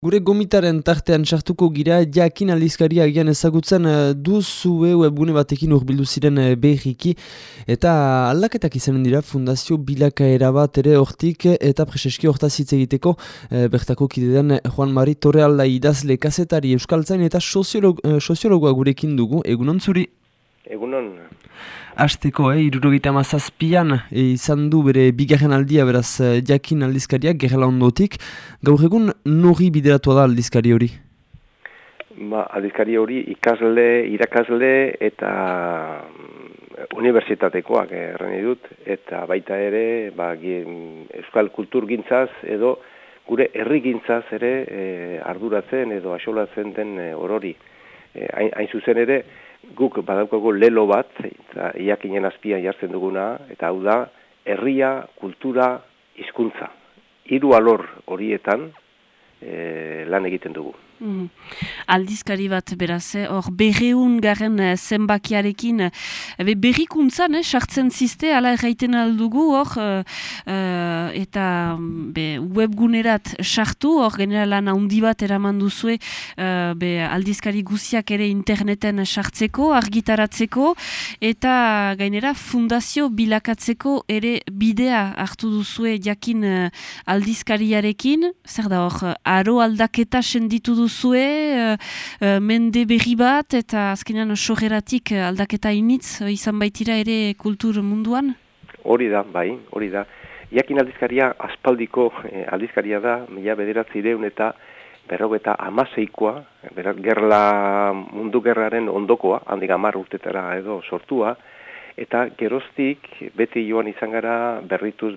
Gure gomitaren tartean sartuko gira, jakin aldizkaria agian ezagutzen duzue webgune batekin urbildu ziren berriki, eta aldaketak izanen dira Fundazio Bilakaera bat ere hortik, eta preseski hortaz hitz egiteko bertako kideden Juan Mari Torrealda idazle kazetari euskaltzain eta soziologoa gurekin dugu, egunon zuri? Egunon. Hasteko, 77an izan du bere bigarren aldia, beraz jakin aldizkariak gerela ondotik. Gaur egun nori bideratua da aldizkari hori? Aldizkari hori ikasle, irakasle eta unibertsitatekoak erran dut, eta baita ere euskal kulturgintzaz edo gure herrigintzaz ere arduratzen edo axolatzen den orori. Hain zuzen ere, guk badaukago lelo bat, eta iakinen azpian jartzen duguna, eta hau da, herria, kultura, hizkuntza. 3 alor horietan lan egiten dugu. Aldizkari bat beraz, hor 200 zenbakiarekin berrikuntzan sartzen ziste, ala erraiten aldugu hor, eta webgunerat sartu, hor generalan handi bat eraman duzue aldizkari guziak ere interneten sartzeko, argitaratzeko, eta gainera fundazio bilakatzeko ere bidea hartu duzue jakin aldizkariarekin, zer da hor, aro aldaketa senditu duzue, mende berri bat eta azkenean sogeratik aldaketa initz izan baitira ere kultur munduan? Hori da, bai, hori da. Jakin aldizkaria aspaldiko aldizkaria da, 1900 eta 56koa, mundu gerraren ondokoa, handik 10 urtetara edo sortua, eta geroztik beti joan izan gara berrituz.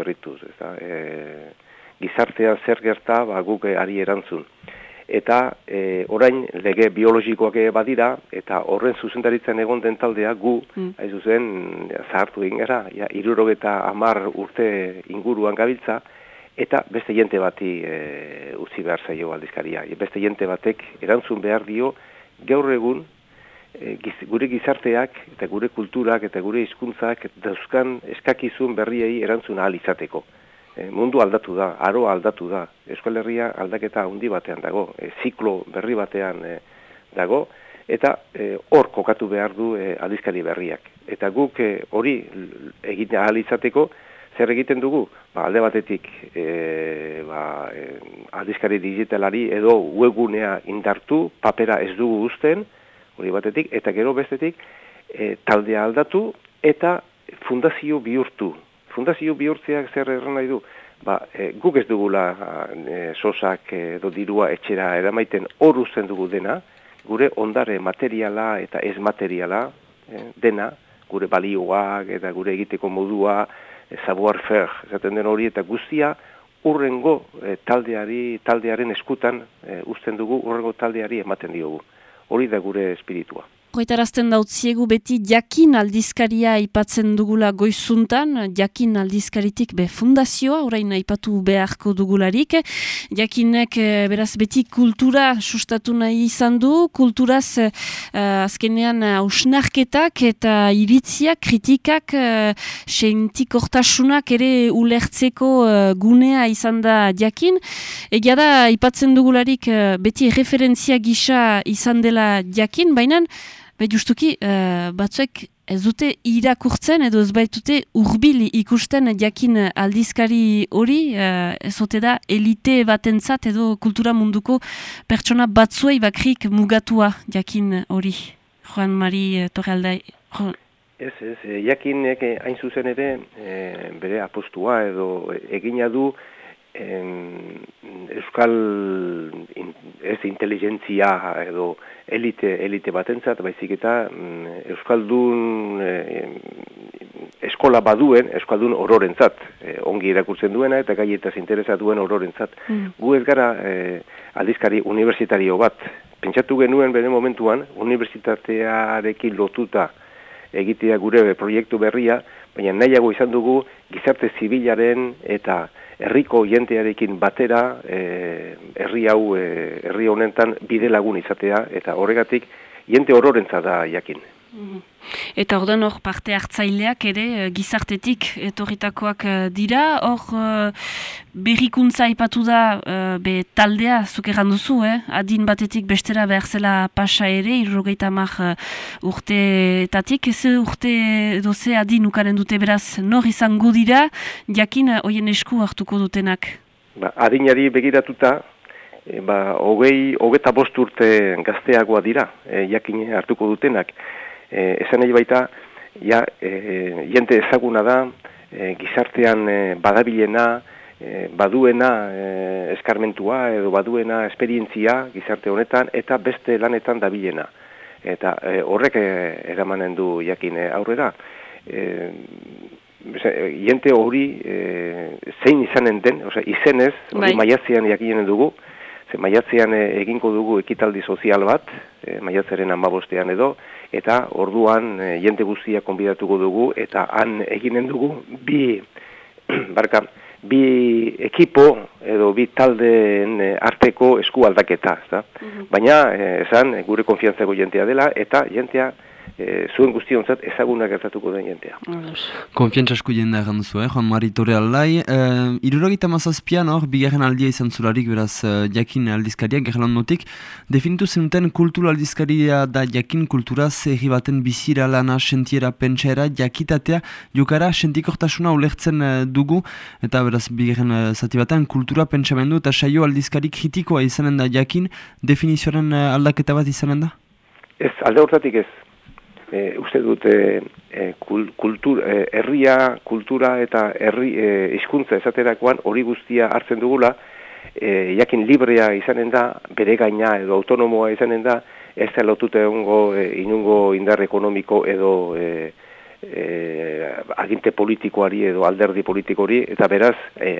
Gizartean zer gerta guk ari erantzun. Eta orain lege biologikoak badira, eta horren zuzendaritzen egon den taldea gu, hain zuzen, zahartu egin gara, 70 urte inguruan gabiltza, eta beste jente bati utzi behar zaio aldizkaria. Beste jente batek erantzun behar dio, gaur egun, gure gizarteak, eta gure kulturak, eta gure hizkuntzak dauzkan eskakizun berriei erantzun ahal izateko. Mundu aldatu da, aroa aldatu da, Euskal Herria aldaketa handi batean dago, ziklo berri batean dago, eta hor kokatu behar du aldizkari berriak. Eta guk hori egin ahal izateko, zer egiten dugu? Alde batetik aldizkari digitalari edo webgunea indartu, papera ez dugu uzten, hori batetik, eta gero bestetik taldea aldatu eta fundazio bihurtu. Fundazio bihurtzeak zer erran nahi du? Guk ez dugula sosak edo dirua etxera eramaiten hor uzten dugu dena, gure ondare materiala eta ez materiala dena, gure balioak eta gure egiteko modua, savoir faire, esaten den hori, eta guztia urrengo taldearen eskutan uzten dugu, urrengo taldeari ematen diogu. Hori da gure espiritua. Hoitarazten dautziegu beti jakin aldizkaria aipatzen dugula goizuntan, jakin aldizkaritik fundazioa, orain aipatu beharko dugularik. Jakinek beraz beti kultura sustatu nahi izan du, kulturaz azkenean hausnarketak eta iritziak, kritikak, sentikortasunak ere ulertzeko gunea izan da jakin. Egia da aipatzen dugularik beti referentzia gisa izan dela jakin, baina justuki, batzuek ez dute irakurtzen edo ez baitute hurbil ikusten jakin aldizkari hori, ez ote da elite batentzat edo kultura munduko pertsona batzuei bakrik mugatua jakin hori. Juan Mari Torrealda. Ez, jakinek hain zuzen ere bere apostua edo egina du euskal inteligentzia edo elite batentzat, baizik eta euskaldun eskola baduen, euskaldun ororentzat, ongi irakurtzen duena eta gaietaz interesa duen ororentzat. Gu ez gara aldizkari unibertsitario bat. Pentsatu genuen bere momentuan, unibertsitatearekin lotuta egitea gure proiektu berria, baina nahiago izan dugu gizarte zibilaren eta herriko jentearekin batera herri honetan bide lagun izatea, eta horregatik jente ororentza da jakin. Eta ordan hor parte hartzaileak ere gizartetik etorritakoak dira, hor berrikuntza aipatu da taldea zuk erran duzu, adin batetik bestera behar zela pasa ere, 70 urteetatik, ez urte doze adin ukaren dute beraz, nor izango dira, jakin hoien esku hartuko dutenak? Adinari begiratuta, 25 urte gazteagoa dira, jakin hartuko dutenak. Esan nahi baita, jente ezaguna da, gizartean badabilena, baduena eskarmentua edo baduena esperientzia gizarte honetan, eta beste lanetan dabilena. Eta horrek eramanen du jakin aurrera. Jente hori zein izanen den, izenez, hori maiatzean jakinen dugu, maiatzean eginko dugu ekitaldi sozial bat, maiatzaren 15ean edo, eta orduan jente guztia konbidatuko dugu, eta han eginen dugu bi ekipo edo bi taldeen arteko esku aldaketa. Baina, esan, gure konfiantzako jentea dela, eta jentea zuen guztionzat ezaguna gertatuko den jentea. Konfiantza asko jendea egan duzu, Juan Mari Torrealdai. 77an hor, bigarren aldia izan zularik, beraz, jakin aldizkaria, gerlan notik. Definitu zenuten kultura aldizkaria da jakin kultura, herri baten bizira, lana, sentiera, pentsaera, jakitatea, jokara, sentikortasuna ulertzen dugu, eta beraz, bigarren zati batean, kultura, pentsamendu, eta saio aldizkari kritikoa izanen da jakin, definizioaren aldaketa bat izanen da? Ez, alde hortatik ez. Uste dut herria, kultura eta herri hizkuntza esaterakoan hori guztia hartzen dugula, jakin librea izanen da, bere gaina edo autonomoa izanen da, ez da lotuta inungo indar ekonomiko edo aginte politikoari edo alderdi politikori, eta beraz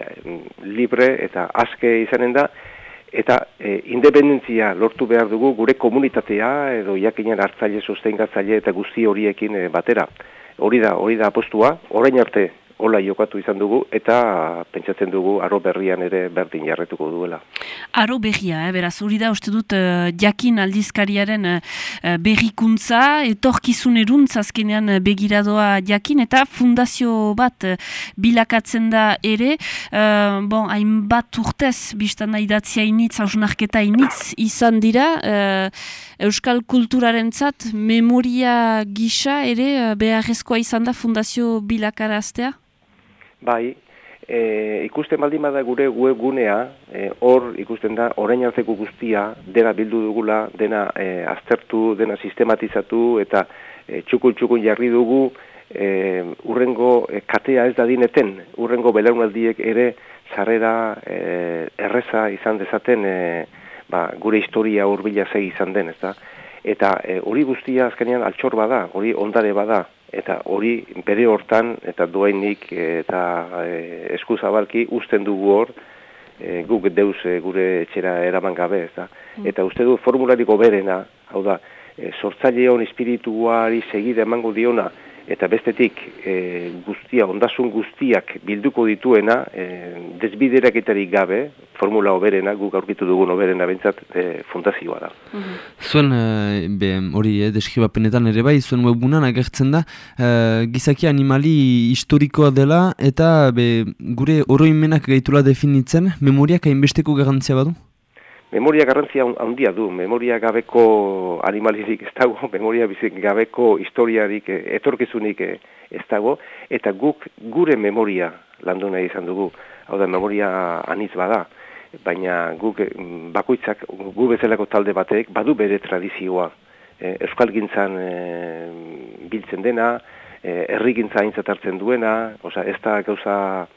libre eta aske izanen da, eta independentzia lortu behar dugu gure komunitatea edo jakinen hartzaile, sostengatzaile eta guzti horiekin batera. Hori da apostua, orain arte hola jokatu izan dugu, eta pentsatzen dugu aro berrian ere berdin jarretuko duela. Aro berria, beraz, hori da uste dut jakin aldizkariaren berrikuntza, etorkizuneruntz azkenean begiradoa jakin, eta fundazio bat bilakatzen da ere, hainbat urtez, biztan da idatzia initz, hausnarketa initz izan dira, euskal kulturarentzat memoria gisa ere beharrezkoa izan da fundazio bilakaraztea? Bai, ikusten baldin bada gure webgunea, hor ikusten da orain arteko guztia dena bildu dugula, dena aztertu, dena sistematizatu eta txukun jarri dugu, urrengo katea ez dadineten, urrengo belaunaldiek ere sarrera erreza izan dezaten gure historia hurbila segi izan den, ezta? Eta hori guztia azkenean altxor bada, hori ondare bada, eta hori bere hortan, eta doainik eta eskuzabalki usten dugu hor, guk deus gure etxera eraman gabe, ezta? Eta uste du formulariko berena, hau da, sortzaileon espirituari segide emango diona, eta bestetik guztia, ondasun guztiak bilduko dituena, desbideraketarik gabe, formula oberena, guk aurkitu dugun oberena bentsat fundazioa da. Zuen, hori, deskribapenetan ere bai, zuen webunan agertzen da, gizaki animali historikoa dela, eta gure oroimenak gaitula definitzen, memoriak hainbesteko garantzia badu? Memoria garrantzia handia du, memoria gabeko animalizik ez dago, memoria gabeko historiarik, etorkizunik ez dago, eta guk gure memoria landu nahi izan dugu, hau da memoria anitz bada, baina guk bakoitzak, gu bezalako talde batek, badu bere tradizioa, euskalgintzan biltzen dena, herrigintza aintzat hartzen duena, ez da gauza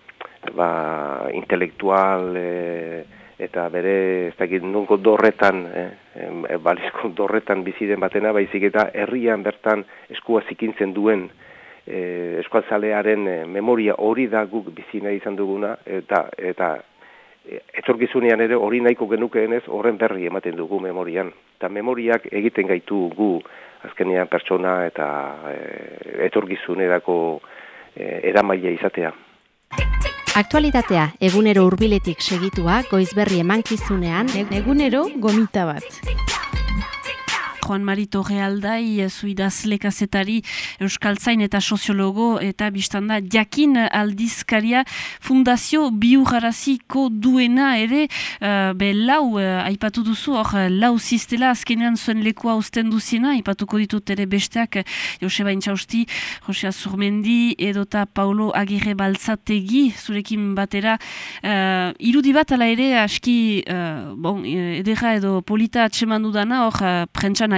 intelektual, eta bere, ez dakit, nunko dorretan, balizko dorretan biziden batena, baizik eta herrian bertan eskua zikintzen duen eskualtzalearen memoria hori da guk bizina izan duguna, eta etorkizunean ere hori nahiko genukeenez horren berri ematen dugu memorian. Eta memoriak egiten gaitu gu azkenean pertsona eta etorkizunerako eramaila izatea. Aktualitatea egunero hurbiletik segitua Goizberri emankizunean, egunero gomita bat. Juan Mari Torrealdai, zuidazle kazetari, euskaltzain eta soziologo, eta biztanda jakin aldizkaria fundazio biurraraziko duena ere, lau, aipatu duzu, lau ziztela azkenean zuen lekua uzten duzina, aipatuko ditut ere besteak, Joseba Intxausti, Jose Azurmendi, edota Paulo Agirre Baltzategi, zurekin batera, irudi bat ala ere, aski, edera edo polita atseman dudana, prentsan